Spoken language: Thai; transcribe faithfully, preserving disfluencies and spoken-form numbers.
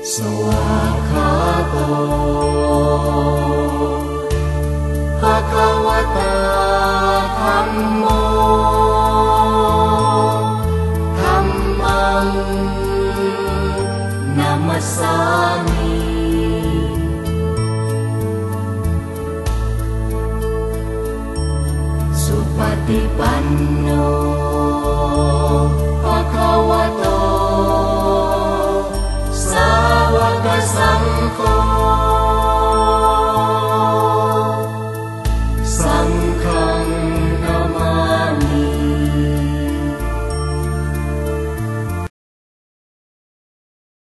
สวากขาโตภะคะวะตาธัมโมธัมมังนะมัสสามิสุปฏิปันโนภะคะวะโตสาวกสังโฆสา